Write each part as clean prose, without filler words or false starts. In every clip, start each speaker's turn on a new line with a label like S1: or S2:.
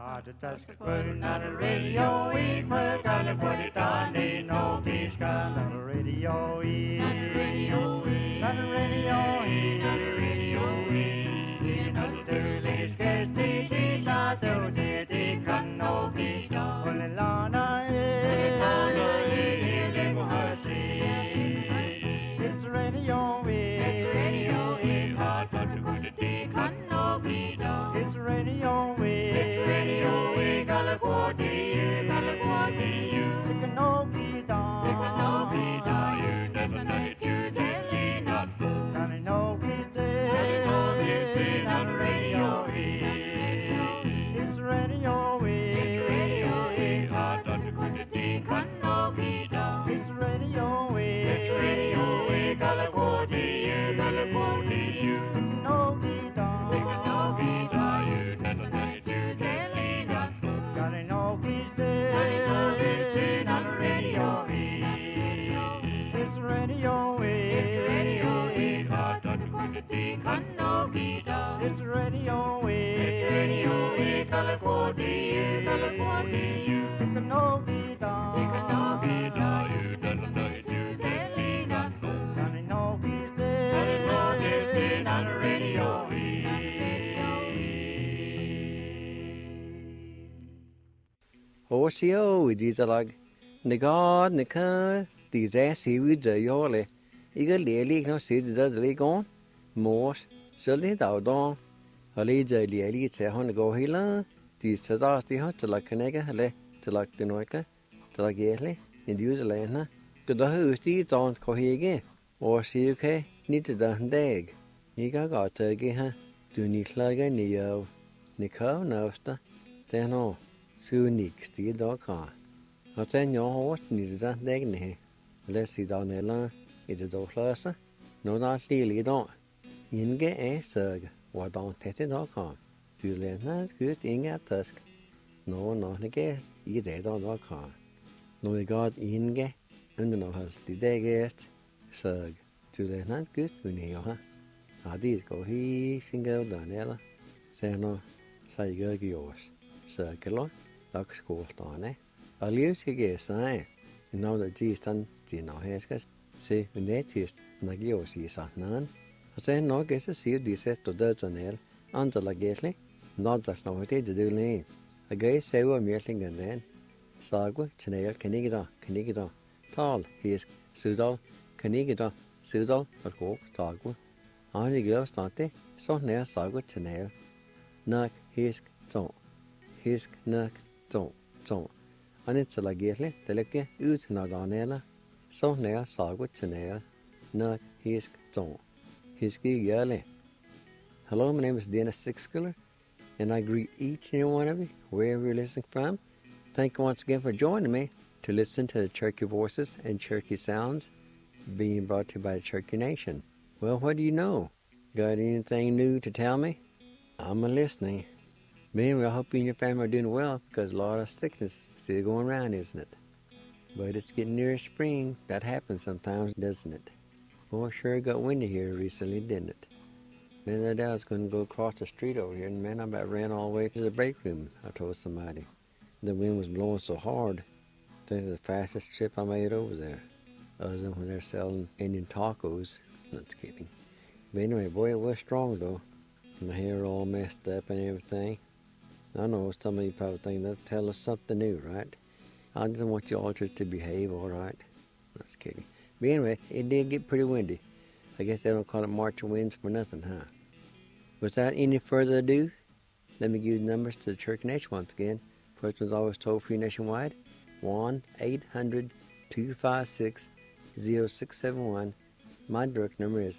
S1: Just putting on the radio, we put on the body down, they know he's got on the radio, on the radio, on the radio, on the radio, you know the dirty scarce the tato, the can no be done. On the lana, it's the radio, it's the radio, hot to go to the can no be done. It's the radio, it's the radio, California, California, it can no be done. It can no be done. You never know it, you telling us. Johnny know he's dead. Johnny know he's dead on the radio. It's the radio, it's the radio, hot to go to the can no be done. It's the radio, it's the radio, California, California, it can no be done. It can no be done. You never know it, you telling us. Johnny know he's dead. Johnny know he's dead on the radio. It's the radio, it's the radio, hot to go to the can no be done. It's the radio, it's the radio, California, California, it can no be done. It can no be done. You never know it, you telling us. Johnny know he's dead. Johnny know he's dead on the radio.
S2: Horsio, these are like the god, the car, these assy with the yole. You got lily, no seeds that they gone. Morse, so they out on. A lady, lily, say, on the go hilla. These tazars, the hot to like Canega, to like the Noika, to like Yelly, in the Usalana. Good the house, these aren't cohege. Or see, okay, need to done dag. You got turkey, huh? Do need slug and neo. Nico, nosta. Then all. Sunik, the dog car. I'll send your horse, needs that dag. Let's see down there, is it all closer? No, not really, don't. In get a surg, what don't take it all come. Do you learn that good thing at dusk? No, not a guest, you dead on dog car. No, you got in get, and no has the day guest, surg. Do you learn that good to me, huh? I did go he single down there. Say no, say go yours. Circular, like school down there. I'll use your guess, I know that she's done, she no has got. See, when they taste, like yours, she's at none. I say, no, guess I see this to dirt on there, under like Gasly. Not that's not what they do, lane. A guy say, we're meeting and then. Sagwa, Chanel, Canigida, Tall, he's Sudal, Canigida, Sudal, but go, Tagwa. On the girls, don't they? So near Sagwa, Chanel. Knock, he's don't. He's knock, don't. And it's like Gasly, the like ut not on there. So near Sagwa, Chanel. Knock, he's don't. He's yearly. Hello, my name is Dennis Sixkiller, and I greet each and every one of you, wherever you're listening from. Thank you once again for joining me to listen to the Cherokee Voices and Cherokee Sounds being brought to you by the Cherokee Nation. Well, what do you know? Got anything new to tell me? I'm listening. Anyway, I hope you and your family are doing well, because a lot of sickness is still going around, isn't it? But it's getting near spring. That happens sometimes, doesn't it? Well, sure got windy here recently, didn't it? Man, the other day I was going to go across the street over here, and man, I about ran all the way to the break room, I told somebody. The wind was blowing so hard. This is the fastest trip I made over there. Other than when they're selling Indian tacos. That's kidding. But anyway, boy, it was strong, though. My hair all messed up and everything. I know some of you probably think that'll tell us something new, right? I just want you all just to behave, all right? That's kidding. But anyway, it did get pretty windy. I guess they don't call it March winds for nothing, huh? Without any further ado, let me give you the numbers to the Cherokee Nation once again. First one's always toll-free nationwide, 1-800-256-0671. My direct number is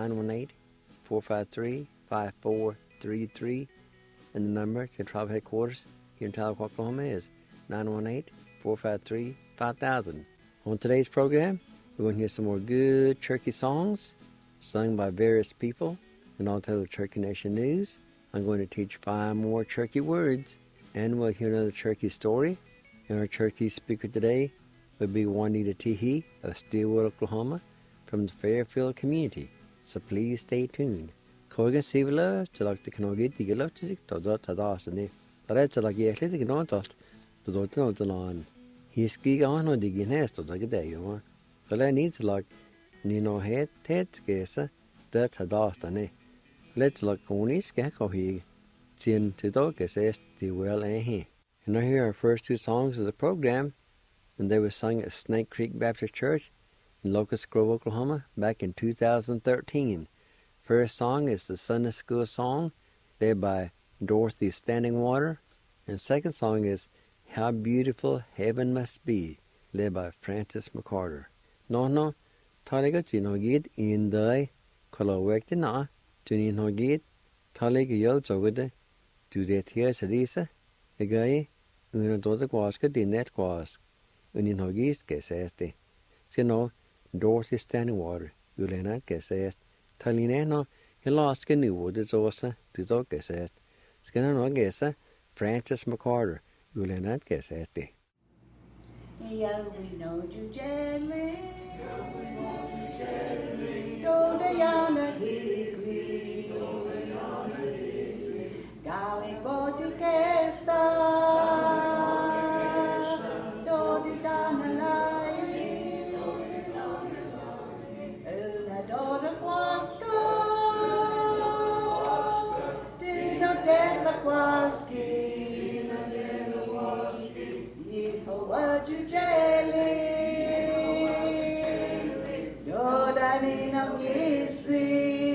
S2: 918-453-5433. And the number to Tribe Headquarters here in Tahlequah, Oklahoma is 918-453-5000. On today's program, we're going to hear some more good Cherokee songs sung by various people, and I'll tell the Cherokee Nation news. I'm going to teach 5 more Cherokee words, and we'll hear another Cherokee story. And our Cherokee speaker today will be Juanita Teehee of Steelwood, Oklahoma, from the Fairfield community. So please stay tuned. Koigan Sivila, Tilak the Kanogi, Tigaloptic, Todot Tadasani, Taretsa la kiekli tiki notost. Tudotin otalan. Hiski gano digi nesto da gedeyo. Tale needs like Nino het gesa dat hadastane. Let's like konis geko he. Chin to doges est the well he. And now here are our first two songs of the program, and they were sung at Snake Creek Baptist Church in Locust Grove, Oklahoma, back in 2013. First song is the Sunday School song, led by Dorothy Standing Water, and second song is How Beautiful Heaven Must Be, led by Francis McCarter. No, taliga jinogid in the kolowekte na, juninogid, taliga yo jogade, do that here sadisa, the guy, una doda quaska di net quask, uninogis geseste. Sino, Dorothy Standing Water, ulenat gesest, talineno, hilaska new wood is osa, to dog gesest, scanano gesa, Francis McCarter, ulenat geseste.
S3: Yeah, we know you jelly. Do the yana higri. Gali bodi kesa. Do the dana lai. Una do the quasko. Dino della quaski. What you jelly? Dodani no kisi.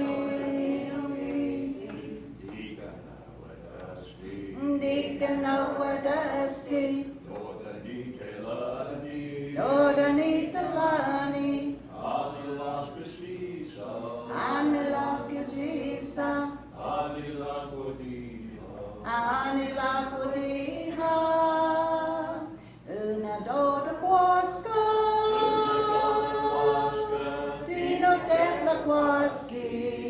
S3: Dikana wadasti. Dodani talani. Ani laskisisa. Ani lakodiha. Una doda quaska, Dino della quaski,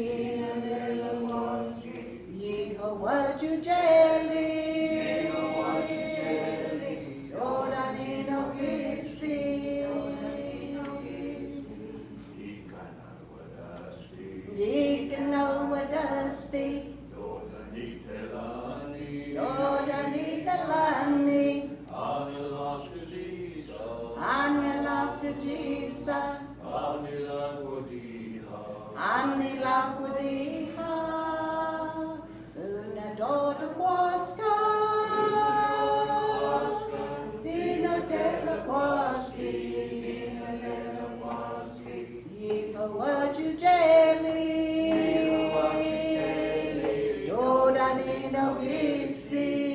S3: Yiho what you jelly, Oda Nino kisi, Dikano wadasti, Oda nitalani, Anila Anila Kodiha, Una Doda Quaska, Dino Della Quaski, Yiho what you jelly, Doda Nino Gisi.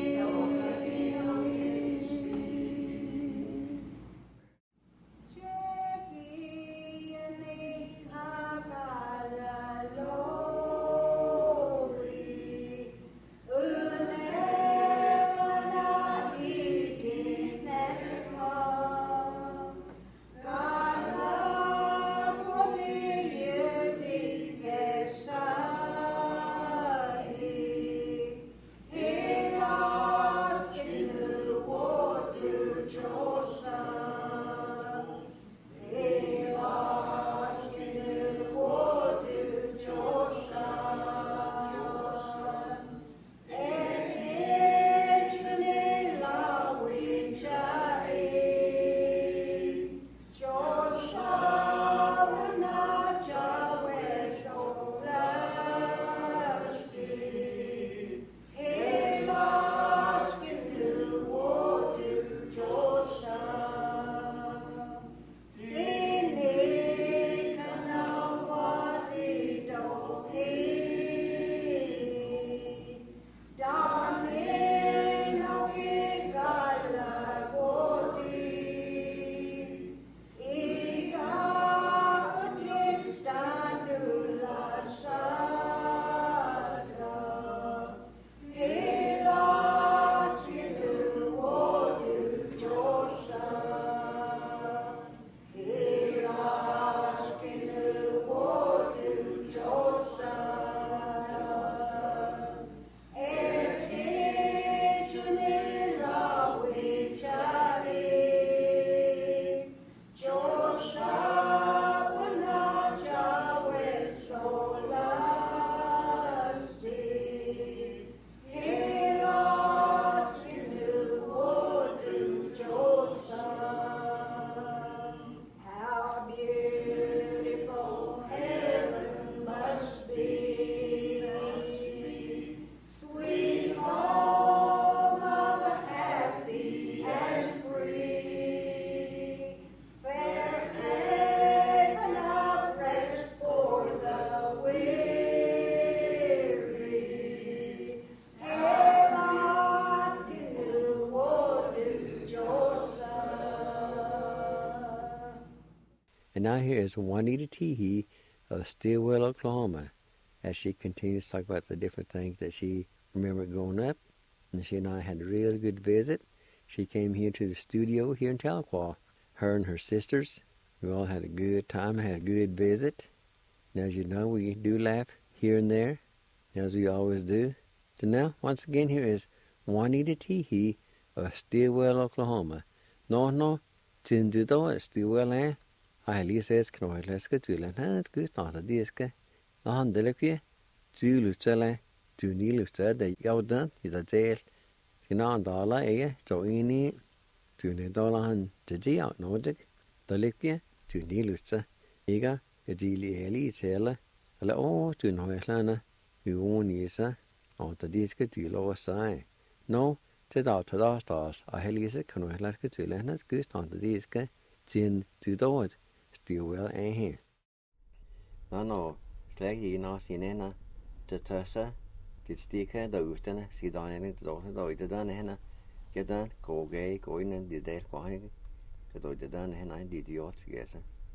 S2: And now here is Juanita Teehee of Stillwell, Oklahoma, as she continues to talk about the different things that she remembered growing up. And she and I had a really good visit. She came here to the studio here in Tahlequah. Her and her sisters, we all had a good time, had a good visit. And as you know, we do laugh here and there, as we always do. So now, once again, here is Juanita Teehee of Stillwell, Oklahoma. No, Tindudo at Stillwell, I Alice says, can I let's get to Land? Good, not a disc. On the Lepia, two Lucella, two Nilusta, the Yaudan, is a jail. $1, so in it, $2 and the out Nordic, the Lepia, two Nilusta, Ega, a Gili Eli, Taylor, a oh, to Noeslana, you won't use on the disc to lower side. No, to the stars, I Alice can I let's get to Land, good on the disc, Chin to do it, still well and here. No, slag I nå sinena, det tørser, det stikker derudstande, siderne det dog det der henne, gedan gå ind det der går ikke, det der henne det idiot gæse.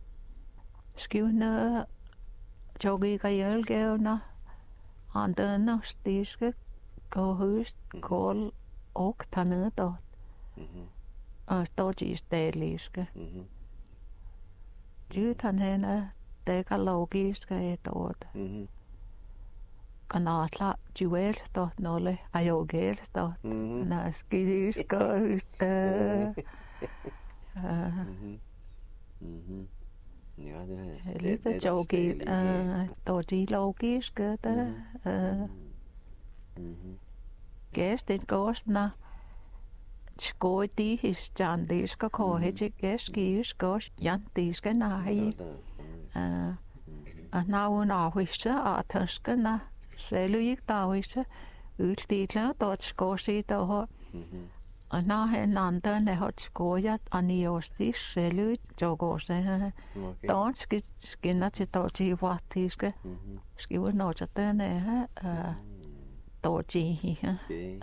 S4: Skivne jogi kajølgævne, andre stiske gå høst, kål og tandet dot. Og står i stedliske. Dytan henne, det er logisk et ord. Kanatla juel dot nolle ayogel dot. Na skidisk høst.
S2: Ja, det er
S4: lidt jogi, dog de logiske der. Gæst det gåsna. Skål de historiske kåre til gæskiske jantiske nahi. Og navn afvise og tøskene selv ikke afvise uddele dot skåse der. Og når han andre har skåret og niostis selv jogose. Dansk skinner til dot i vartiske. Skriver noget til den her dot i her.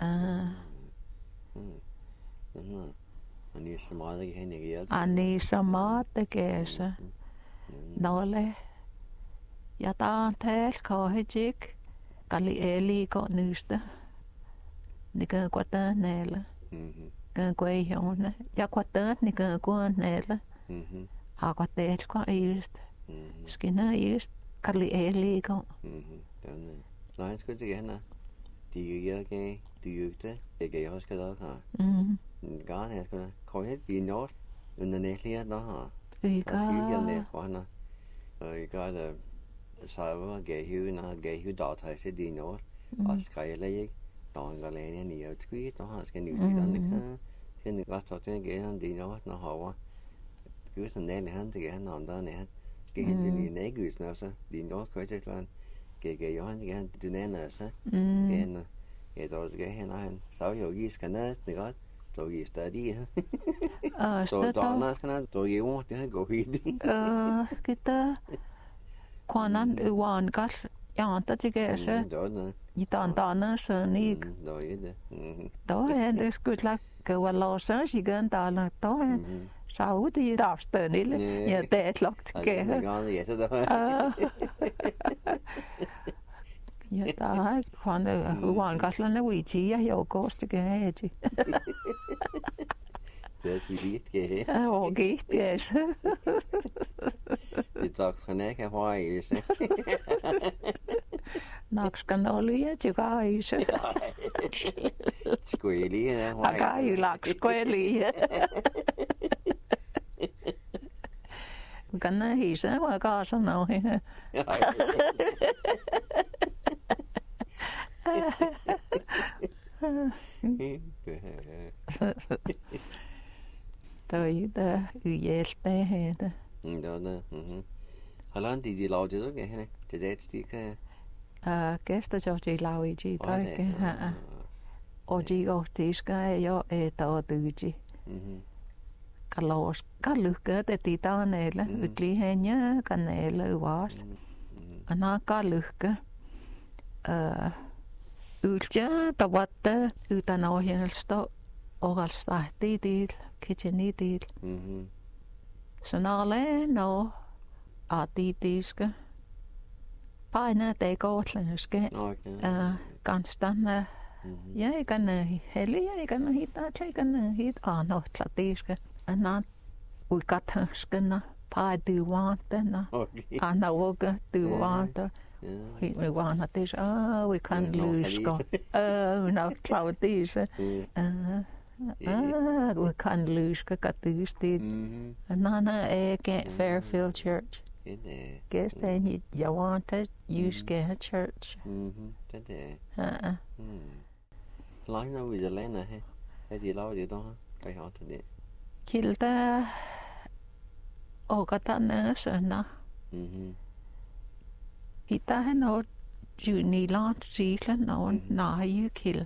S4: Ani samade gæse. Nolle. Jeg der kohejik. Kali eli går nyste. Nikke kvata næle. Kan gå hjone. Jeg kvata nikke gå næle. Har kvata går irst. Skinner irst. Kali eli går.
S2: Nej, skal det gerne. De gør det jeg også skal der her. Garn jeg skal komme helt i nord under nætlier der her.
S4: Vi
S2: gør det for og I gør det server gav hiv data til de nord og skrev ikke der en galene i at tweet der har skal nyt i den kan det godt tage igen de nord når har gør sådan en han til gerne andre nær gik hen til en æggus når så de nord kører til land gik Johan igen du nænder så igen jeg tror det hen han så jo I skal ned det godt så I stadig så der skal der jo det går helt
S4: kita konan uwan gal yanta tigese I dana sonik då är det skulle la gå låsa sigan dala då Saudi daften ille ja det är lagt ge ja där kan uwan galne witi ja jag koste ge
S2: det er svidigt ge
S4: og gigt yes
S2: det tager kan ikke have i sig
S4: nok skal nolie til gejse
S2: skøli ja
S4: Agai lak skøli kan hise og gør sådan noget der er der hjælp her det
S2: der Holland de lavede det ikke henne det der stikker
S4: gæster så de lavede det der ikke og de går det skal jo der det kalos kalukke det de der næle udlig henne kanale was og når kalukke Ulja tawatta utan ohjelsta ogalsta tidil kitchenidil. Sanale no Adidiska. Paina te kootlenske. Kanstanna. Ja eikä heli eikä hitat eikä hit anotlatiska. Anna uikathanskena paadiwantena. Anna woga duwanta. We wanna this we can lose go. No cloudis. We can lose katusti. Nana eke Fairfield Church. Guess then you want to use get church.
S2: Nói nó bây giờ lên nè, cái gì lâu gì đó, cái họ thật đấy.
S4: Kilda, cái ta nữa sợ na. Kita hay nó chịu ni lót xí lên nó nãy yêu kill.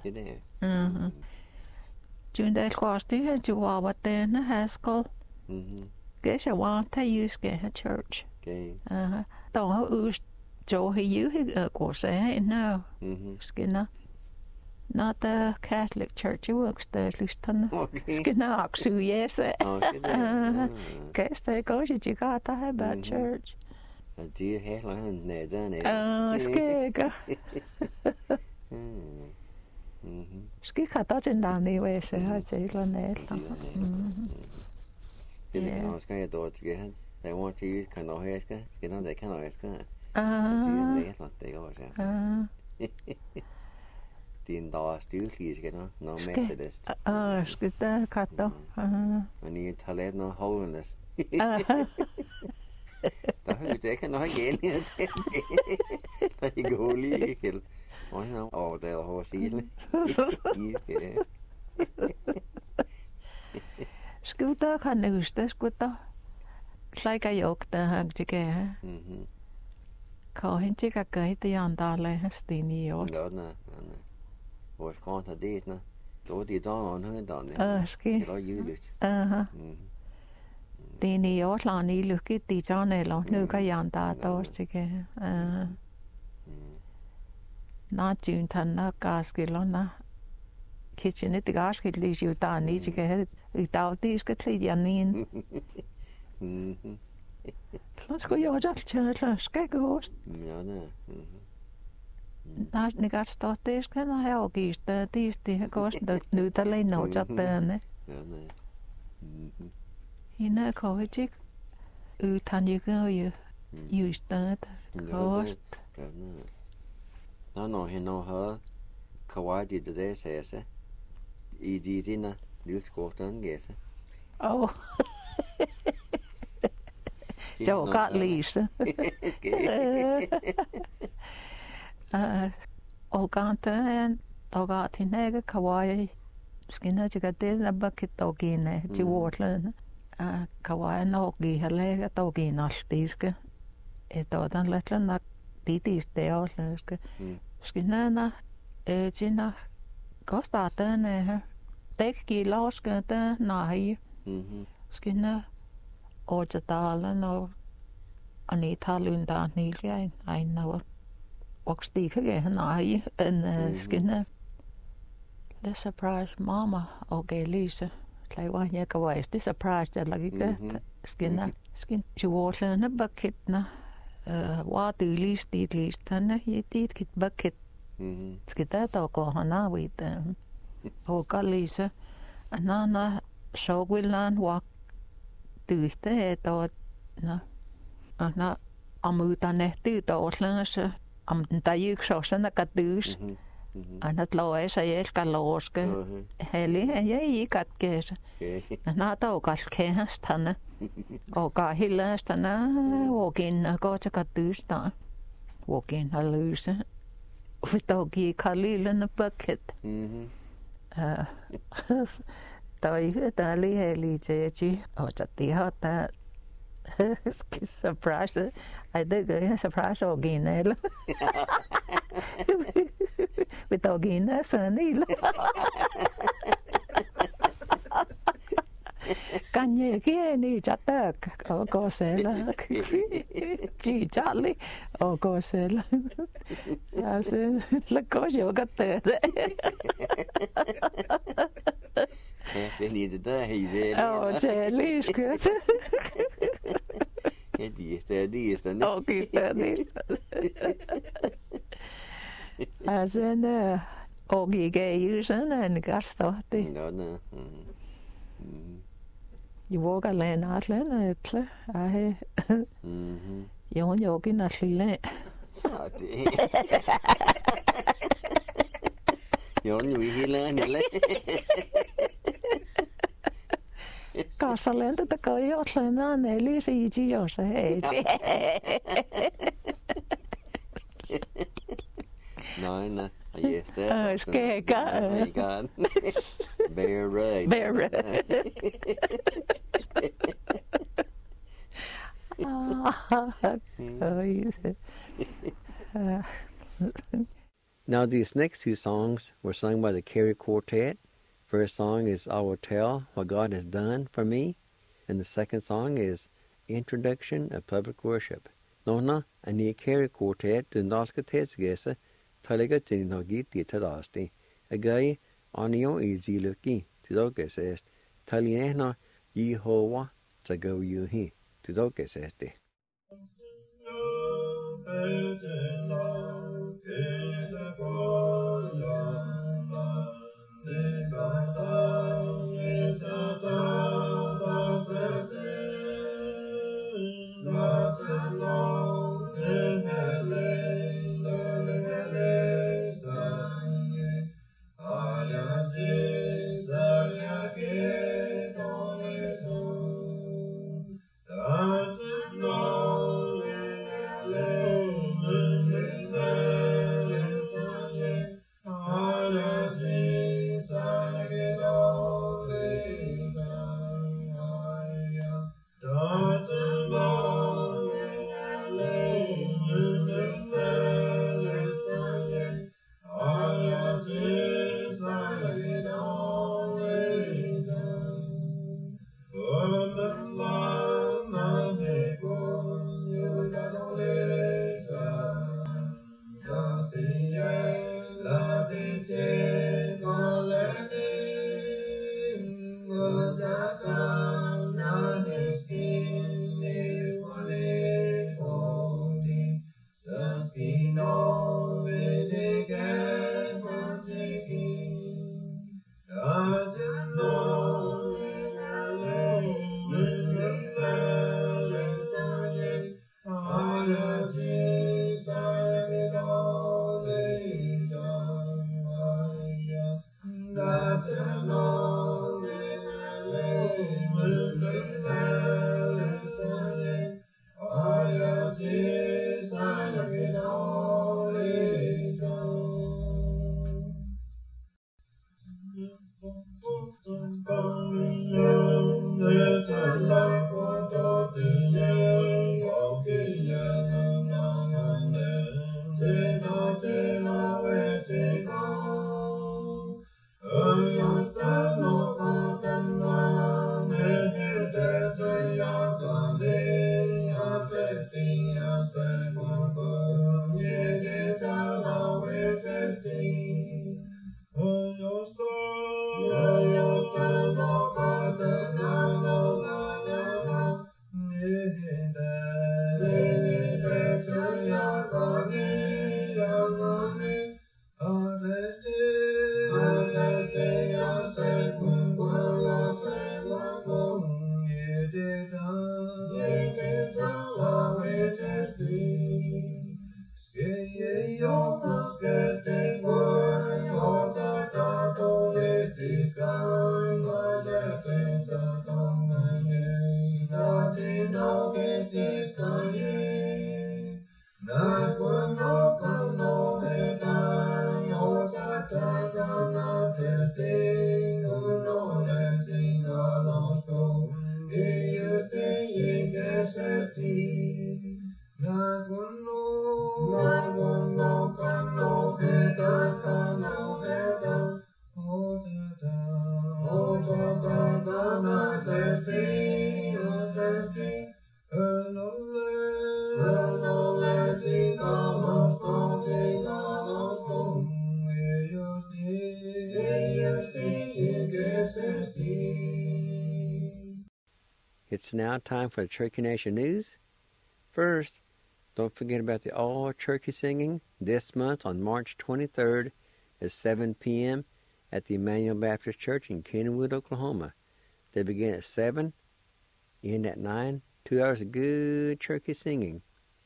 S4: Chừng đây qua tí hay chịu vào bát tên nó Haskell. Cái sẽ want to use get church. Tao họ cho hay yêu hay của sẽ no. Skinna. Not the Catholic Church works the listan. Skinna aksu yes. Cái sẽ có gì cả ta hay bad church.
S2: Chỉ hết là nè ra nè.
S4: Skega. Ski khata trên đàn này về sẽ hay chơi là nè.
S2: Cái này nó cái đồ cái hết. They want to use kind of hair cái nó để cái nào cái. Chỉ nè là để có sao. Tin đó still cái nó Methodist.
S4: Skita khata.
S2: Anh toilet nó holiness. Đó cái cái nói ghê liền. Tại gỗ li cái nói nó đây là hồ xí lên.
S4: Skita kan nusta skita. Sai cái yok ta hang chỉ cái. Có hình chỉ cái thì anh ta lại hasti nhiều.
S2: Đó nè. Vår kan ta dit nè. Då det då nó hơn đó nè.
S4: Ski.
S2: Det var juligt.
S4: Det ni år la ni lykke de jane lo nu ka yan da do sige. Na jun tan na gas ke lo na. Kitchen it gas ke li ju da ni sige. I da de skal til janin. Lad gå jo jalt til skal gå.
S2: Ja nè.
S4: Na ni gas sto det skal na ha og gist det går nu der le no jat ne.
S2: Ja nè.
S4: Hina kohijik utan you use that cost.
S2: No hino ha kawaji det säger I dina lydskorten gäsa.
S4: Oh. Jo got Lisa. Oganta and Ogati nega kawaii skina chigate na bucket dogine ti waterland. Kawaii no gi hele dogine altiske. Etodan letlan titiste altiske. Skina na china kostata ne tekki lauskata nahi. Skina Orjadala no Anita Lunda Nilia I know what's the again I and skinner. The surprise mama okay Lisa. Like one year away is the surprise that like skinner skin she water in a bucket na what do least and you did get bucket. Skita go hana with okay Lisa and Nana show will land walk Tyyhte to na amutan tyytollansa amtayyksossana katyys anat loesa jelkaloske heli ei katkeesa na taukalkeastana oka hillastana wokin kootsa katysta wokin halysa vitoki kalilana bucket Toi tali heli jeji ojati hota surprise I did go surprise oginel with ogina sanil Kanye kieni chatak o kosela ji chali o kosela ase la cosa gatte
S2: Det lite där hej det.
S4: Ja, det är lyskigt.
S2: Det är stadista, ne?
S4: Onkin stadista. Sen onkin keijysen en kastohti.
S2: No, no.
S4: Juoka leenaatlen ytle. Ähe. Jon jokin atlille.
S2: Saati. Jon vihilänille.
S4: Kassalen tätä kai jotlenaan eli siiji jos ei.
S2: No. Yes, that.
S4: Skeka.
S2: Oh my God. Bear right. Now, these next two songs were sung by the Carey Quartet. First song is I Will Tell What God Has Done for Me, and the second song is Introduction of Public Worship. Nona, ani Carey Quartet, the Norska Tedsgese, Taliga Tinhogi Titadasti, a guy Anio Easy Lucky, Tidogesest, Talinehna Yehovah, Tago Yuhi, Tidogesesti. It's now time for the Cherokee Nation News. First, don't forget about the all-turkey singing this month on March 23rd at 7 p.m. at the Emmanuel Baptist Church in Kenwood, Oklahoma. They begin at 7, end at 9, 2 hours of good turkey singing.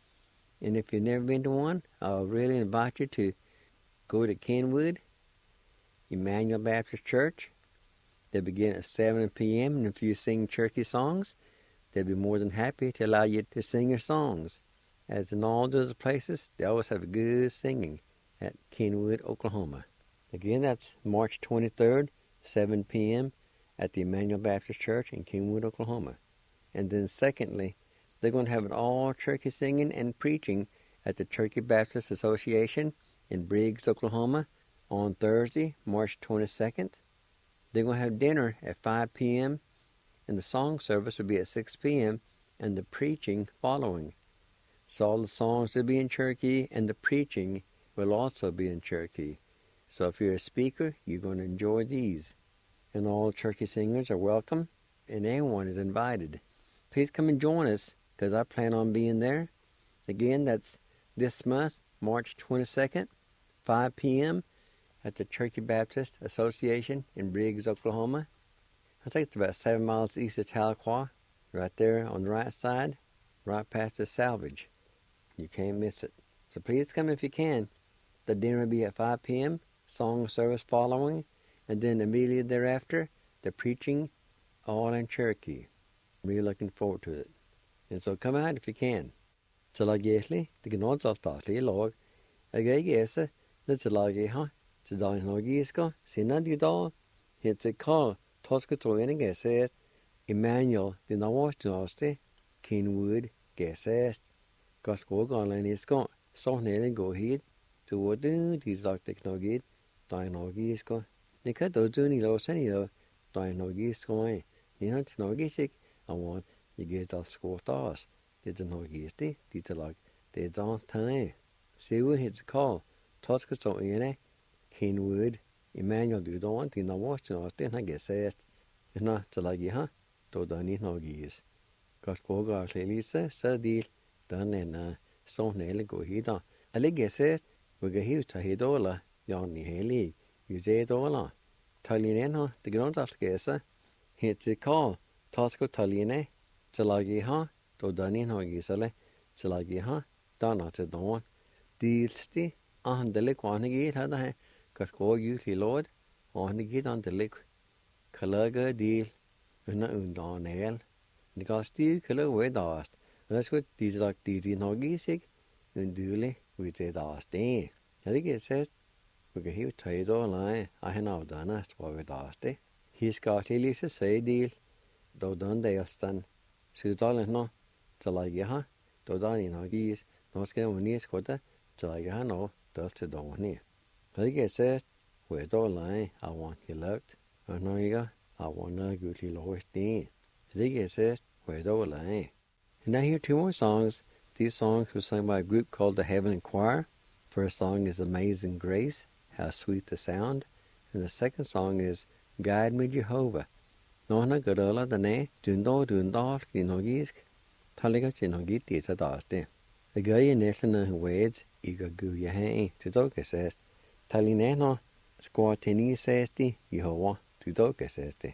S2: And if you've never been to one, I'll really invite you to go to Kenwood, Emmanuel Baptist Church. They begin at 7 p.m. and if you sing turkey songs, they'll be more than happy to allow you to sing your songs. As in all those places, they always have good singing at Kenwood, Oklahoma. Again, that's March 23rd, 7 p.m. at the Emmanuel Baptist Church in Kenwood, Oklahoma. And then secondly, they're going to have an all-turkey singing and preaching at the Turkey Baptist Association in Briggs, Oklahoma on Thursday, March 22nd. They're going to have dinner at 5 p.m. and the song service will be at 6 p.m. and the preaching following. So all the songs will be in Cherokee and the preaching will also be in Cherokee. So if you're a speaker, you're going to enjoy these. And all Cherokee singers are welcome and everyone is invited. Please come and join us because I plan on being there. Again, that's this month, March 22nd, 5 p.m. at the Turkey Baptist Association in Briggs, Oklahoma. I think it's about 7 miles east of Tahlequah, right there on the right side, right past the salvage. You can't miss it. So please come if you can. The dinner will be at 5 p.m., song service following, and then immediately thereafter, the preaching all in Cherokee. Really looking forward to it. And so come out if you can. Til agli, det kan også statlige lag. Jeg gæse, det til lagi ha, til dagen norgisko, sinna de da, helt til kall, toske troende gæsest, Emmanuel, det navårste, Kenwood gæsest, godt gågårdlanisko, så nælen gå hit, til ordet, de slagte knogit, dagen norgisko. Det kan dog døden i låsen i dag, dagen norgisko, ni har til norgisik, I want you get off score stars. Det er nok gæste, de til lag. Det er dog tegn. Se ud hit call. Toske så ene. Kenwood. Emmanuel du don. De når vores til os. Den har gæsest. Nå til lag i her. Då der ni nok gæs. Godt gå og lise. Så del. Den en så næle gå hit der. Alle gæsest. Vi kan hive til hit eller. Jan i hele. Vi ser dollar. Talinen her. Det grund af gæse. Hit til call. Toske taline. Til lag i her. Då dani nogisale tilagi dana til don dilsti ahandele kwanigi hada hai katko yuli lord ahandigi andele kalaga dil una undanel nigasti kala wedast that's these like these nogisig undule with the daste hadi says we can hear tido lai ahena dana for daste he ska lise say deal do don deilstan sudalen no til lag ha, då dani nagis, nå skal man ni skoda, til lag ha nå, døft til dårlig. Hvilket sæt, hvor er dårlig, I want you loved, og når jeg I want to go to Lord Dean. Hvilket sæt, hvor er dårlig. And I hear two more songs. These songs were sung by a group called the Heavenly Choir. First song is Amazing Grace, How Sweet the Sound, and the second song is Guide Me Jehovah. Nå han gør dårlig denne, dundår, de nogisk. Talliga til nogle gitt til daste. Det gør jeg næsten en wed I går gud jeg har til dog sæst. Tallinæner skår til ni sæsti Jehova til dog sæsti.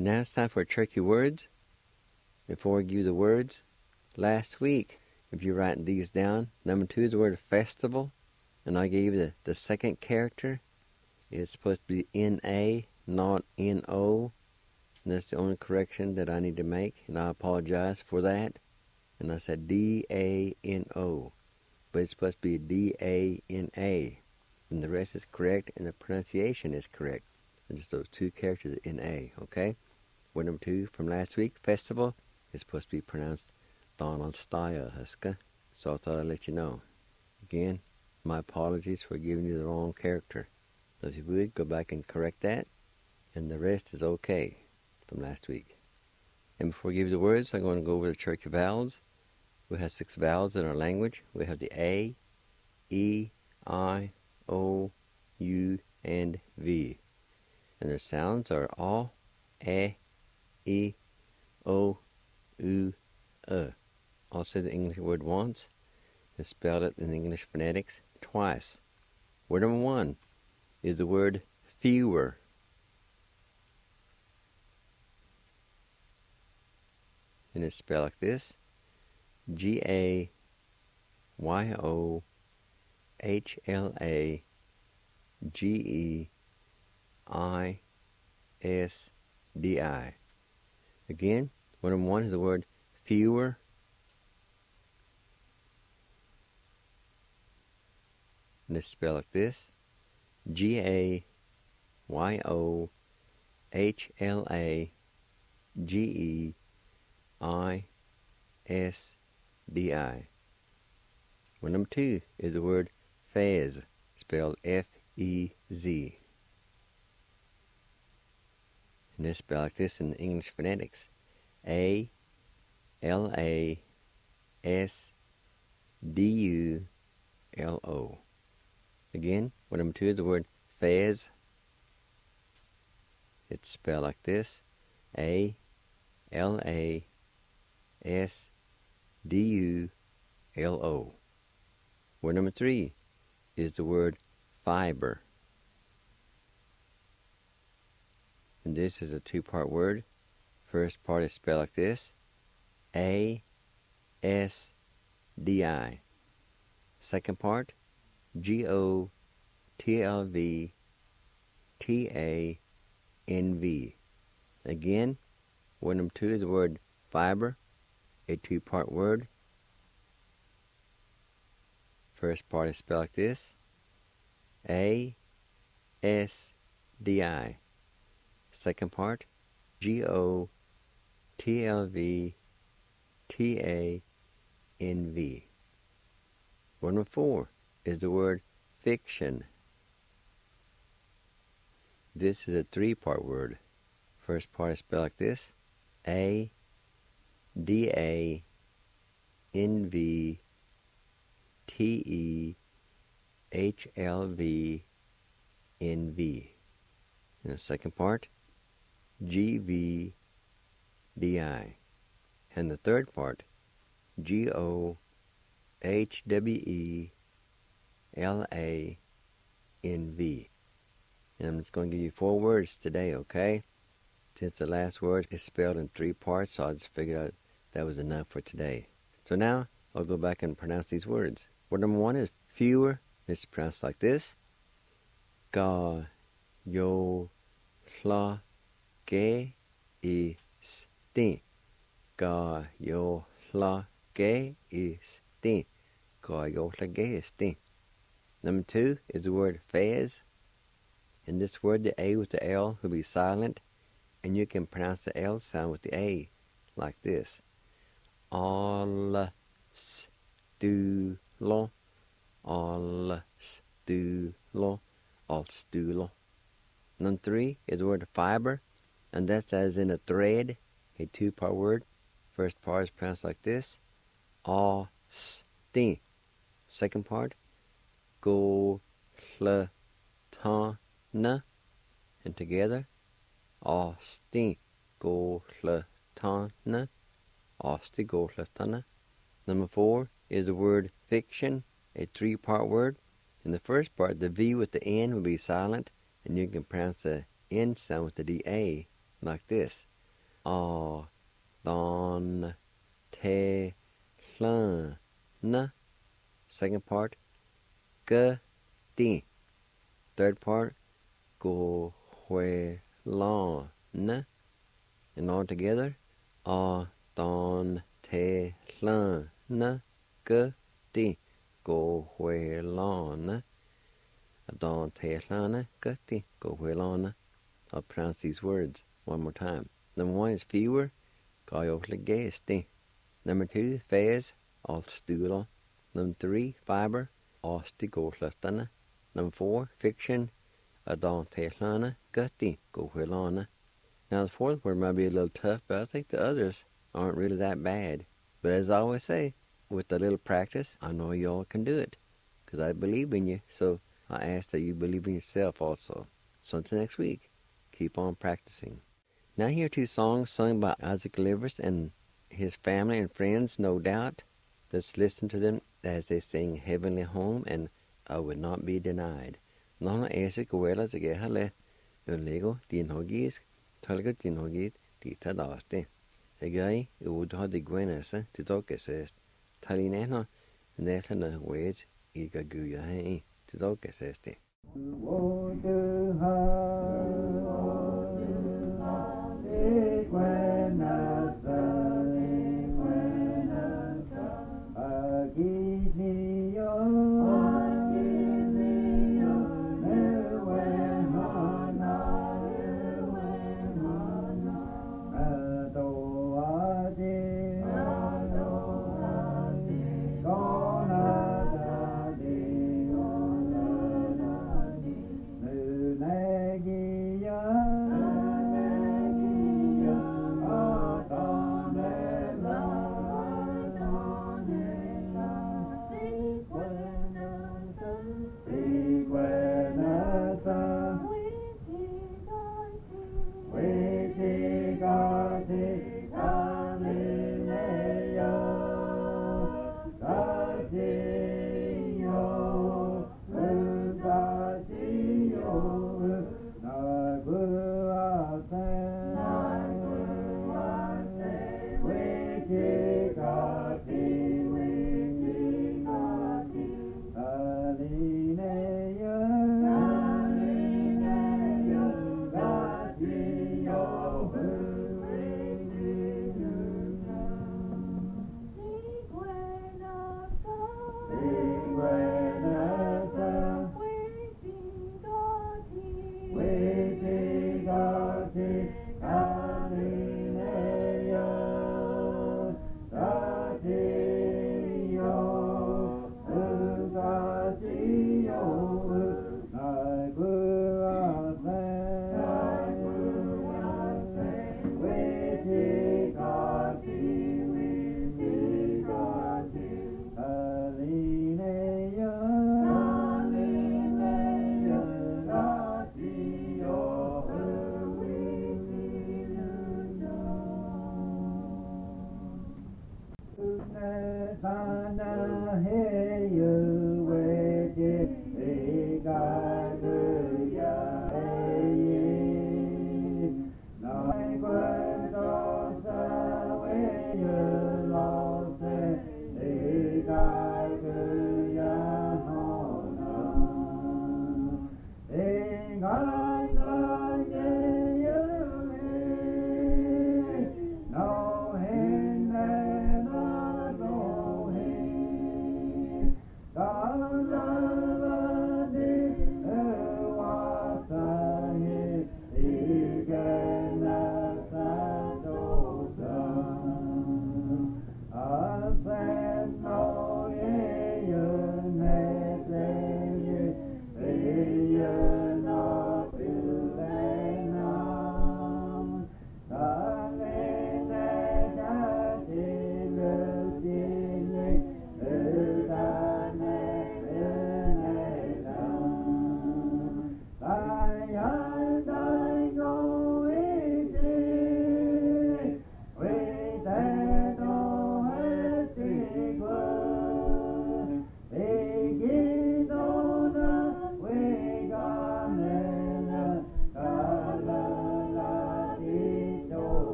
S2: And now it's time for Turkey Words. Before I give you the words, last week, if you're writing these down, number 2 is the word festival, and I gave you the second character. It's supposed to be N-A, not N-O, and that's the only correction that I need to make, and I apologize for that. And I said D-A-N-O, but it's supposed to be D-A-N-A, and the rest is correct, and the pronunciation is correct. And just those 2 characters, N-A, okay? Word number 2 from last week, festival, is supposed to be pronounced Donald Steyer, Huska. So I thought I'd let you know. Again, my apologies for giving you the wrong character. So if you would, go back and correct that. And the rest is okay from last week. And before I give you the words, I'm going to go over the Turkey vowels. We have 6 vowels in our language. We have the A, E, I, O, U, and V. And their sounds are A, E, E, O, U, I'll say the English word once and spell it in English phonetics twice. Word number 1 is the word fewer. And it's spelled like this: G-A-Y-O-H-L-A-G-E-I-S-D-I. Again, word number 1 is the word fewer. And it's spelled like this: G-A-Y-O-H-L-A-G-E-I-S-D-I. Word number 2 is the word fez, spelled F-E-Z. And it's spelled like this in English phonetics: A-L-A-S-D-U-L-O. Again, word number 2 is the word fez. It's spelled like this: A-L-A-S-D-U-L-O. Word number 3 is the word fiber. And this is a 2-part word. First part is spelled like this: A-S-D-I. Second part, G-O-T-L-V-T-A-N-V. Again, word number 2 is the word fiber, a 2-part word. First part is spelled like this: A-S-D-I. Second part, G-O-T-L-V-T-A-N-V. Word number 4 is the word fiction. This is a 3-part word. First part is spelled like this: A-D-A-N-V-T-E-H-L-V-N-V. And the second part, G-V-D-I. And the third part, G-O-H-W-E-L-A-N-V. And I'm just going to give you 4 words today, okay? Since the last word is spelled in 3 parts, so I just figured out that was enough for today. So now, I'll go back and pronounce these words. Word number 1 is fewer. It's pronounced like this: Ga, yo, hla, ge, is, tin. Ga, yo, hla, ge, is, tin. Ga, yo, hla, ge, is, tin. Number 2 is the word fez. In this word, the A with the L will be silent, and you can pronounce the L sound with the A like this: all, stu-lo, all, stu-lo, all, stu-lo. Number 3 is the word fiber, and that's as in a thread, a 2-part word. First part is pronounced like this: all-sti. Second part, go-hl-ta-na, and together, all-sti, go-hl-ta-na, all-sti, go-hl-ta-na. Number 4 is the word fiction, a 3-part word. In the first part, the V with the N will be silent, and you can pronounce the N sound with the D-A like this: a don te hlun na. Second part, g di. Third part, go hwe lon na. And all together, a don te hlun na g di. Go hwe lon na. A don te hlun na g di. Go hwe lon na. I'll pronounce these words one more time. Number 1 is fewer, gaiochla gesti. Number 2, phase, all stula. Number 3, fiber, osti gohlastana. Number 4, fiction, adon tehlana, gutti gohilana. Now the fourth word might be a little tough, but I think the others aren't really that bad. But as I always say, with a little practice, I know y'all can do it, because I believe in you, so I ask that you believe in yourself also. So until next week, keep on practicing. Now here are 2 songs sung by Isaac Livers and his family and friends, no doubt. Let's listen to them as they sing Heavenly Home and I Would Not Be Denied. Nona Isaac Wela Zagehale, Lego, Dinhogis, Tulga Dinhogit, Dita Dasti. Agay, Udha de Gwenessa, Tidokesest, Talinena, Netana Weds, Iga Guya, Tidokesesti.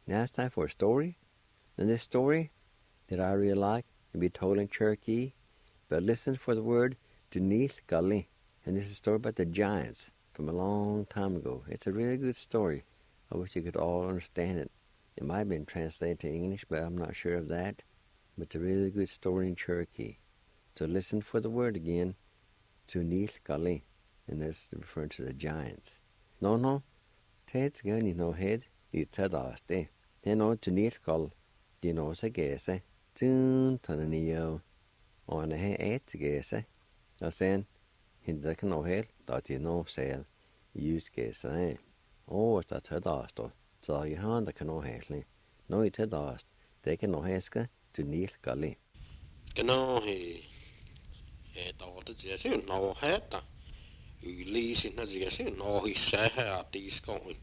S2: Now it's time for a story. And this story that I really like can be told in Cherokee, but listen for the word Denise Gully. And this is a story about the giants from a long time ago. It's a really good story. I wish you could all understand it. It might have been translated to English, but I'm not sure of that. But it's a really good story in Cherokee. So listen for the word again, Denise Gully. And that's referring to the giants. No, Ted's going to know head, the Ted Aste. Then on Denise Gull, the nose a guess, Soon to the neo. On a head eight guess, og sen hinter kan nå helt da til nå selv juske seg og da til dast så I han da kan nå helt nå I til dast det kan nå heske til nil galli
S5: cái nó thì đó thì chỉ là nó hết à lý sinh nó chỉ là nó thì sẽ là tí con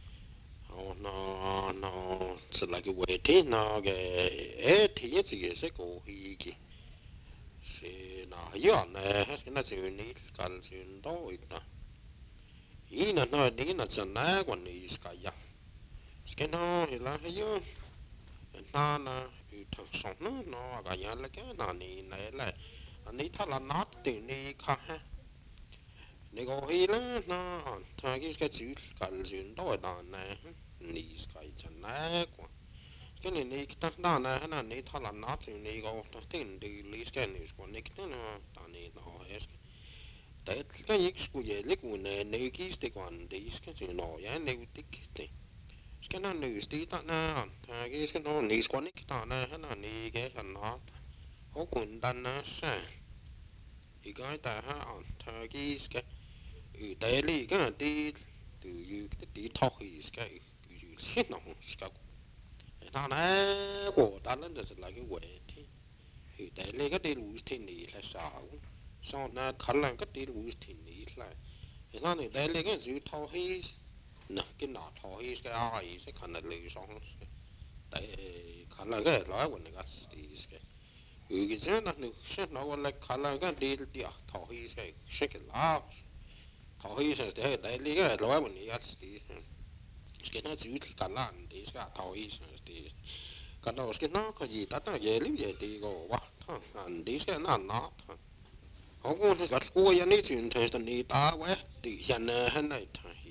S5: nó sẽ là cái vấn đề nó cái thì chỉ là cố ý cái thì nó hiểu này hết cái nó chỉ ní cần chuyện đó ít ý nó đi nó chẳng nè còn ní cái nó thì là hiểu nó thằng sống nó cái nhà là cái nó này là anh ấy thật là nát từ này cả ha này có gì là nó thằng cái chữ cần chuyện đó này ní cái chẳng nè cái này cái đó này nó này thật là nát từ này có tiền đi lý cái này còn này cái nó này nó hết đấy cái gì cũng vậy lấy của này cái còn đi cái chuyện nó vậy này cái cái nó nữ tí ta na cái nó nữ quan niệm ta na nó nữ cái thằng nó có quần đan na sa thì cái ta ha cái đại lý cái đi từ cái đi thọ thì cái shit nó cái nó nè của ta nó là cái quệ thì đại lý cái đi lùi thì nỉ là sao sau na khẩn là cái đi lùi thì nỉ là thì nó này đại lý cái chữ thọ thì nè cái nọ thôi cái ai sẽ khả năng lười xong tại khả năng cái nói của người ta thì cái cái nó sẽ nói là khả năng cái đi thôi cái sẽ cái lá thôi sẽ để tại lý cái nói của người ta thì cái nó chịu khả năng thì sẽ thôi thì cái đó cái nó cái gì ta nó dễ lắm dễ thì có quá anh đi sẽ nó họ cũng cái cô anh ấy chuyện thời gian đi ta quá thì hiện nay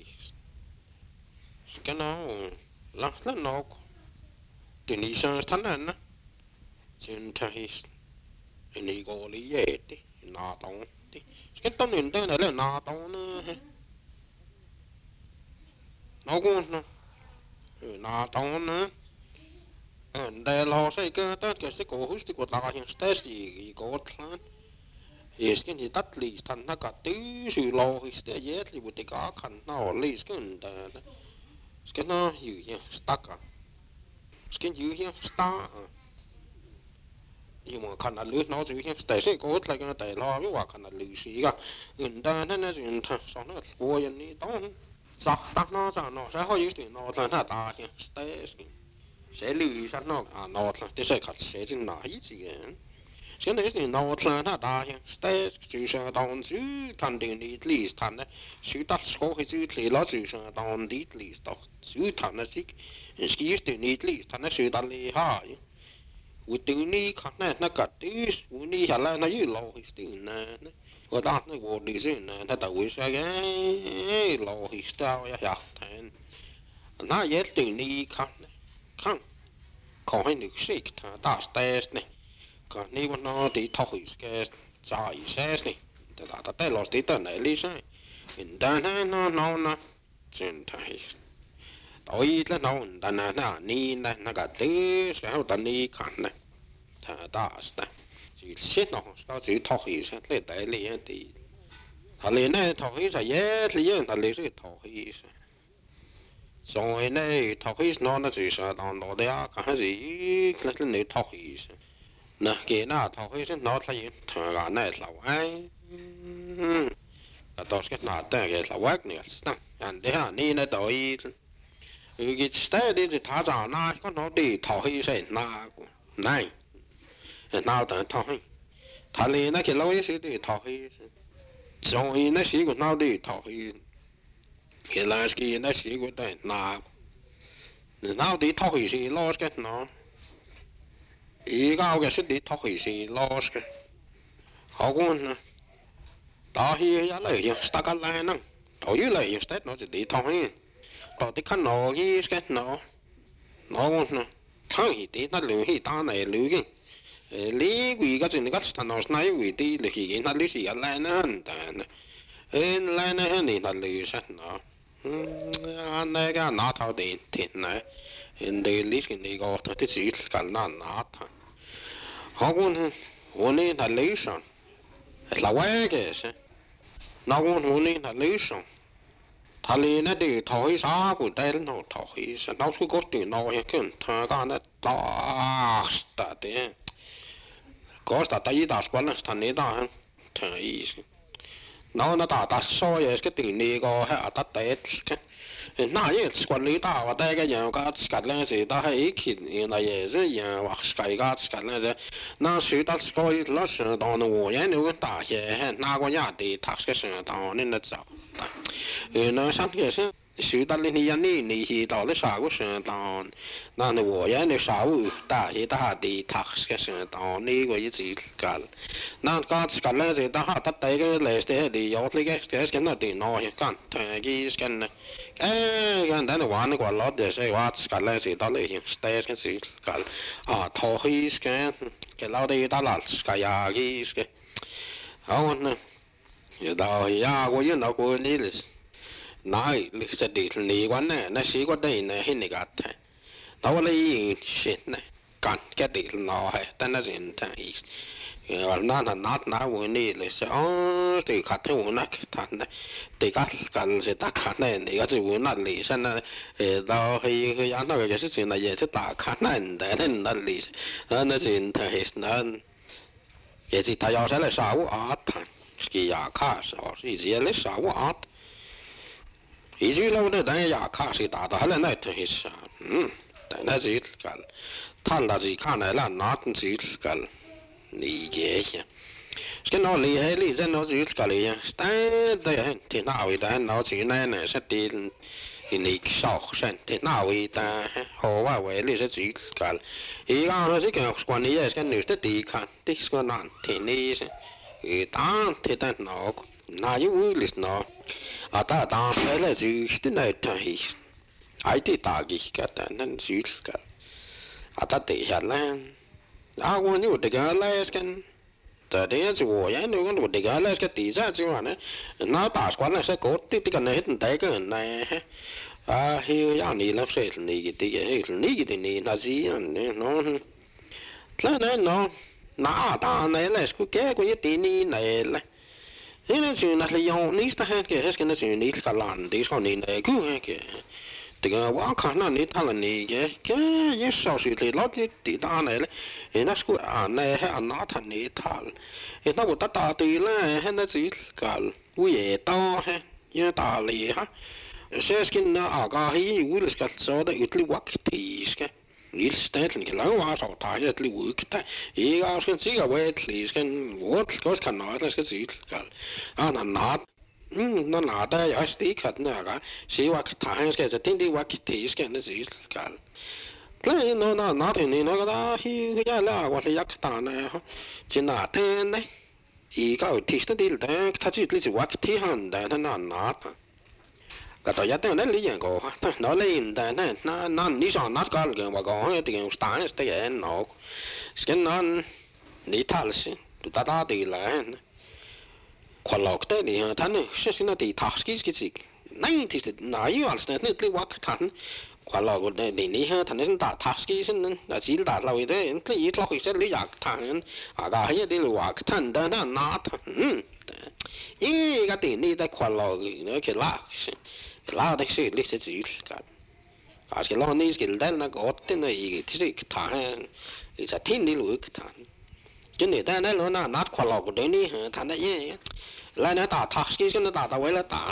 S5: cái nó lắc lắc nó từ ní sang thắn anh á trên thay ní có lý gì đi nà tông đi cái tông này đây là nà tông nữa nó cũng nà tông nữa đây là sai cái tất cả sẽ có hút thì có là những stress gì có thằng yes cái gì tắt lì thành nó cả tứ sự lo thì sẽ dễ thì buổi cả khăn nó lì cái cái nó giữ nhá stuck à cái giữ nhá stuck nhưng mà khăn là lưới nó giữ nhá tại sao có lại cái tại lo cái quả khăn là lưới xí cả người ta nó chuyện thằng sao nó qua vậy đi tao sạc tắt nó sẽ hơi giữ nó là nó ta nhá stress sẽ lưới sao nó nó thì sẽ khát sẽ chừng nào hết gì cái này thì nó là nó ta nhá stress chỉ là đòn chứ thành tiền đi lì thành đấy sự tắt số cái chữ thì nó chỉ là đòn đi lì đó sự thành nó chỉ cái tiền đi lì thành nó sự tắt lì ha u từ ní khăn này nó cả từ u ní hả là nó như lâu cái tiền này có đó nó có đi chứ này nó đâu có cái lâu cái sao vậy hả thành nó dễ tiền ní khăn còn hay nước xịt ta stress này còn nếu mà nó thì thôi cái giải sẽ này ta tay lọt tí tờ này lý sai hiện tại nó trên thay tối là nó ta nó ni này nó cả thứ sẽ học ta ni khăn này ta sẽ chỉ xét nó chỉ thôi sẽ lấy đại lý thì ta lấy này thôi sẽ dễ lý ta lấy sẽ thôi rồi này thôi nó chỉ sẽ nó đấy cái gì là lấy thôi nè cái nào thôi sẽ nó thấy thằng gà này là ai đó cái nào tên cái là quét này anh đấy à ni này đôi cái style đi thì thả ra na có nó đi thôi sẽ na này nào tận thôi thả lên cái lâu sẽ đi thôi rồi nó sẽ của nó đi thôi cái là cái nó sẽ của đây na nào đi thôi gì lo cái nó ý cao cái sự đi thôi gì lo cái họ cũng đó hi ya lại ya sta cái này nè thôi như lại ya nó chỉ đi thôi đó thì khăn nó hi cái nó cũng nó thôi thì nó lưu hi ta này lưu cái lý vì cái chuyện cái nó nói vì đi lưu hi nó lưu hi cái này nè lại nè thì nó lưu cái nó anh này cái nó thao tiền tiền này để lý cái này có thật sự cái nó họ cũng này là lý sao là quái cái gì nó cũng này là lý sao thà lý nó đi thôi sao cũng đây nó thôi sao nó cứ có tiền nó hay cái thằng cái nó đó ta thế có ta thấy ta quan là thằng này ta thằng ý nó ta soi cái tiền này có hay ta tết cái nãy giờ quản lý ta và đây cái nhà cái này gì ta hay khi này giờ cái nhà hoặc cái này nó sử ta coi nó sử dụng nó vô nhà nếu cái ta hiện nào có nhà thì thắc cái sử dụng nên nó sao nó sáng cái sử ta lên nhà này thì đó là sao cái sử dụng nó vô nhà nếu sao ta thì ta thì thắc cái sử dụng này cái gì cái nó cái này gì ta ta đây cái này thì有cái này thì nó cái cái này cái đó là玩個攞嘅，所以話個咧是到嚟用 stage 嘅時個拖起嘅，嘅老啲打爛個呀嘅嘅，好呢，又到呀我又到過呢嚟，嗱你實地你講呢，那時個啲呢係你個睇，到你先呢，幹嘅地攞係，但係人睇。那我呢嚟說哦，對卡睇我那看呢，對個幹是打卡呢，你個是我那嚟先呢，到去那個就是先呢也是打卡呢，但係那嚟，那先睇那，也是他要是來殺我啊，他嘅牙卡是哦，以前來殺我啊，以前老的但牙卡是打到後來那睇殺，但係是幹，他那是看來啦，那是幹。理解呀，cái nó lý hay lý dân nó chỉ cái lý ya, tại thì nào vậy ta nó chỉ này này sẽ đi lý sau sen thì nào vậy ta họว่าvậy lý sẽ chỉ cái ý nó chỉ cái quan lý cái nữ sẽ đi看đi cái nạn thì ní ta thì ta nó như lý nó ta phải là chỉ cái này thôi ai thì ta cái ta nên chỉ cái ta để hết là我你我这个来跟，这点是我呀，你我这个来个地下就完了，那大关那些狗的这个那很大个人来，嘿呀你那些你的嘿你的你那是样的喏，那大那来是个个一点你来来，那是那里用你是他个，是那是你个烂的说你来个个。这个我看那你他了你个也少许的老的地大来了，那是个那还拿他你他了，那我大的了，那是个我也大也大了哈，是个那个嘿，我是个做的有点waktu是个。你是但是你老话说他也里我个他，一个是这个位置是个我个看到那是个这个那。nó nãy ta ở tí khát nè cả, sĩ hoặc thằng cáiจะทิ้งดีว่าคิดที่สกันนั่นสิกันแล้วnó thì nóก็ได้ที่ก็แล้วว่าที่ยักษ์ตาเนี่ยจีน่าเท่เนี่ยอีก็ที่สติแต่ถ้าจีที่ว่าคิดที่หันแต่ท่านน่ะก็ต่อยัดเนี่ยเลี้ยงก็nó lênแต่เนี่ยนั่นนี่สอนนัดก็เกี่ยวกับก็ให้ที่สตาร์สเตย์เนาะสกันนั่นนี่ท่าสิตุตาตีเลยคนหลอกได้เนี่ยท่านเนี่ยเชื่อสินะที่ทักกี้กี่สินั่นที่สุดนายวันนี้นี่เรียกว่าท่านคนหลอกได้นี่ฮะท่านเนี่ยทักกี้สินั้นแต่สิ่งที่เราได้ที่ยิ่งหลอกอีกเส้นเลยอยากท่านก็ให้ได้รู้ว่าท่านแต่นั่นน่าท่านอีก็ที่นี่ได้คนหลอกเนี่ยคือลาได้สิ่งที่จะจีกันอาจจะลองนี่สิ่งนั้นก็ที่นี่ที่ท่านจะทิ้งนี่รู้ท่านแก chứ người ta nói nó nát khoa lọc của đấy đi thằng đấy lại nó tả thắc cái nó tả vậy là tả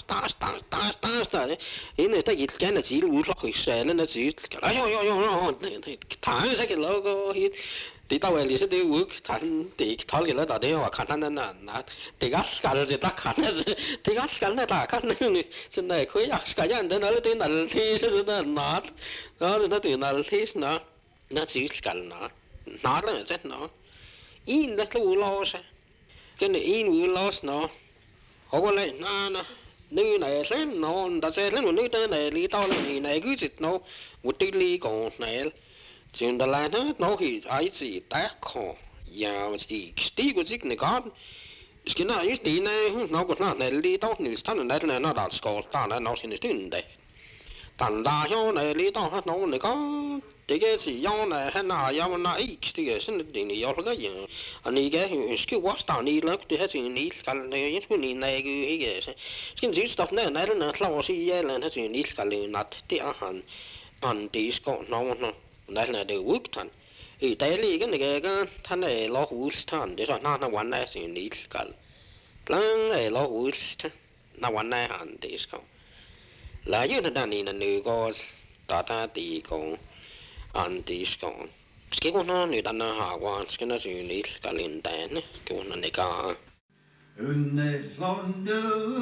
S5: ý này ta ít cái là chỉ lú lọc sẽ nên nó chỉ ay thằng cái logo thì tao về sẽ đi work thằng thì thằng cái là tao đấy hoặc khăn nó thì gắt cả rồi ta khăn thì gắt cả nó ta khăn này xin này khối cả nhà nó là tên là thì nó nát đó nó từ là thì nó chỉ cả nó là rất nó in that lu loss cái này in lu loss nó họ có lại nữ này lên nó đã sẽ lên một nữ tên này lý tao là này cứ dịch nó một tí lý còn này chuyện đó là nó thì ai gì tác khó ya gì tí của dịch này con cái nào ít tí này nó có nó này lý tao nữ thằng này nó đã score ta nó xin được tiền đấy thằng đa số này lý tao nó này có thì cái gì do này hay nào do nó ít thì cái sinh định này do cái gì anh ấy cái cái quá tao này lớn thì hết chuyện này cái này cái này cái gì stuff này này nó lao xí vậy là hết chuyện này cái này nát thì anh tí có nó này là đều work thằng thì tại vì cái này cái thằng này lo hút thằng để cho nóวันnày chuyện này cái lần này lo hút nóวันnày anh tí có là như thế này là nữ có ta tí có anh tí có cái con nó người ta nó hạ quan cái nó chuyện này cái liên tên cái con này cả
S1: Unne slånde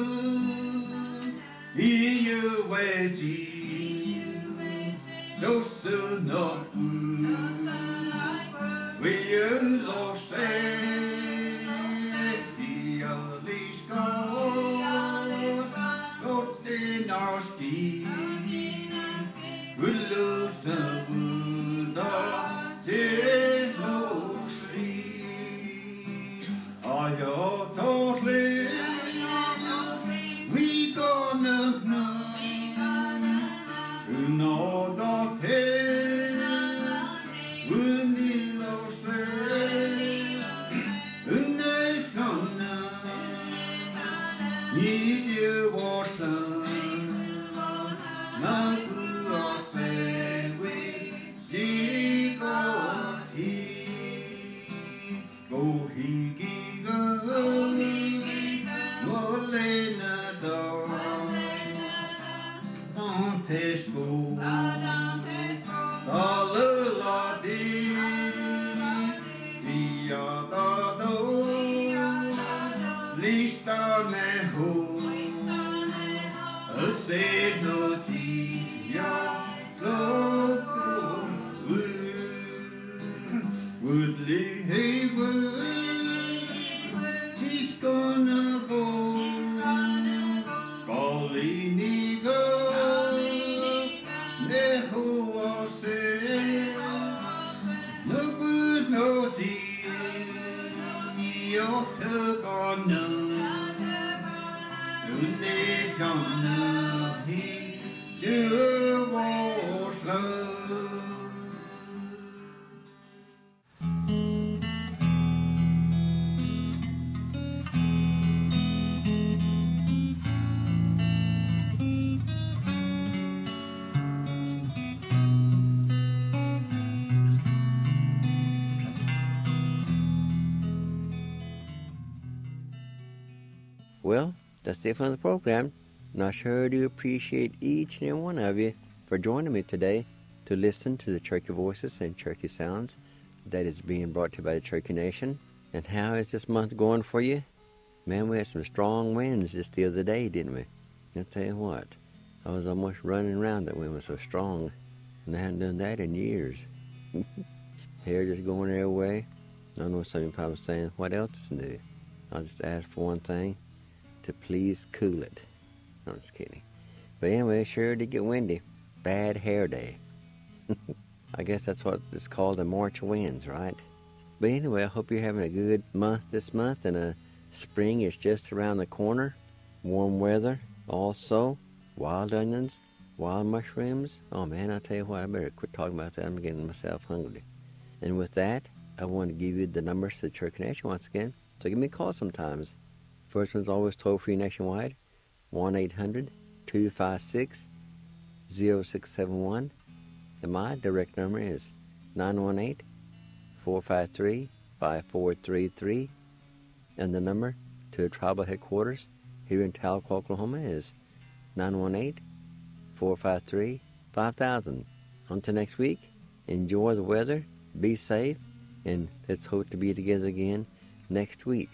S1: i uveji Låsen upp vi låse dialiska Gottinarski Ullusa Buddha Jelosi Ayo totally we gonna know no te unilo se uneshona ni je washa na ku se we ji go ti go hi Tesco, alla di dia da do, lista ne ho, se no dia loco, woodly haven, she's gonna go, Golini go.
S2: Well, that's it from the program, and I sure do appreciate each and every one of you for joining me today to listen to the Cherokee Voices and Cherokee Sounds that is being brought to you by the Cherokee Nation. And how is this month going for you? Man, we had some strong winds just the other day, didn't we? I'll tell you what, I was almost running around. That wind was so strong, and I hadn't done that in years. Hair just going their way. I know some of you probably saying, what else is new? I'll just ask for one thing, to please cool it. I'm just kidding. But anyway, it sure did get windy. Bad hair day. I guess that's what it's called, the March winds, right? But anyway, I hope you're having a good month this month, and spring is just around the corner. Warm weather also. Wild onions, wild mushrooms. Oh man, I'll tell you what, I better quit talking about that. I'm getting myself hungry. And with that, I want to give you the numbers to the Cherokee Nation once again. So give me a call sometimes. First one's always toll-free nationwide, 1-800-256-0671. And my direct number is 918-453-0710. 5433. And the number to the tribal headquarters here in Talc, Oklahoma is 918-453-5000. Until next week, enjoy the weather, be safe, and let's hope to be together again next week.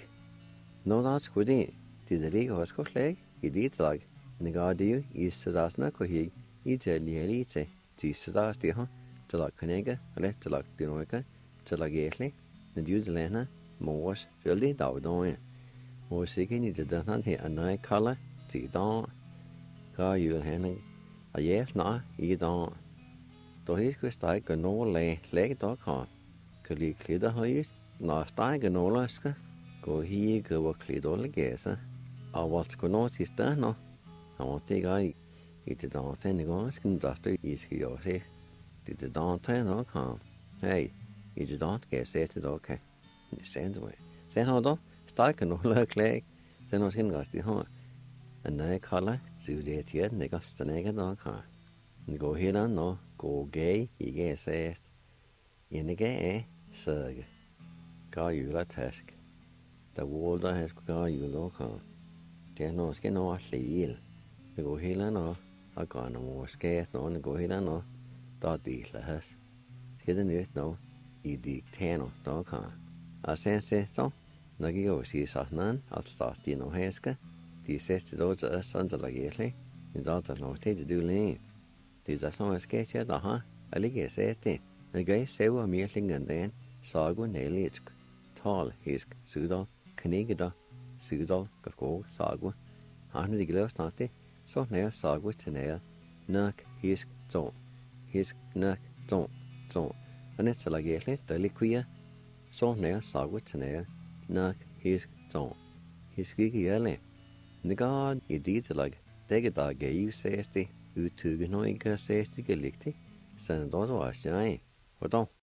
S2: No that's good in. Did the league was got leg, he did like. Nagadu is Sadasna Kohi, each a lielite, Sadas de Huh, to like Kanega, let to like Dinoika, to like Gately, the Jews Lena, Moors, really Dowdoin. More seeking it does not hit a night color, see dawn. Car you'll hand a yes, not, he don't. Though he's good style, no lay, leg dog on. Could he clear the hoist? No style, no go here, go clear all the gas. I was going on his no. I want to go. It's a don't and go skin duster is he or say. Did the don't turn or come? Hey, it's a don't get set it okay. It sends away. Send hold on, start no look like. Then I was going to go. And now color, so that here, and they got the naked dog car. And go here and no, go gay, he gets says. In the gay, surg. Go you la task. The world has got you local. There's no skin or seal. The go here and no, I got no more scarce, no, and go here and no. Dot these lahas. Here the news no, he dig ten or dog car. I sense so. Nagi go see Sahnan, I'll start the no heska. The says to those us under like Gately, and daughter no state to do lean. These are some sketch at the I like it says it. The guy say what me and then saw go nail tall, his Sudal, Kanigada, Sudal, Gafgo, Sagwa, Hanna the glass naughty, so nail Sagwa to nail, Nuck, his zone, his nuck, zone, and it's like Gately, the liquia, so nail Sagwa to nail, Nuck, his zone, his giggy alley. The god, he did like, they get a gay you says the, who took no inca says the galicti, send those was giant. What don't?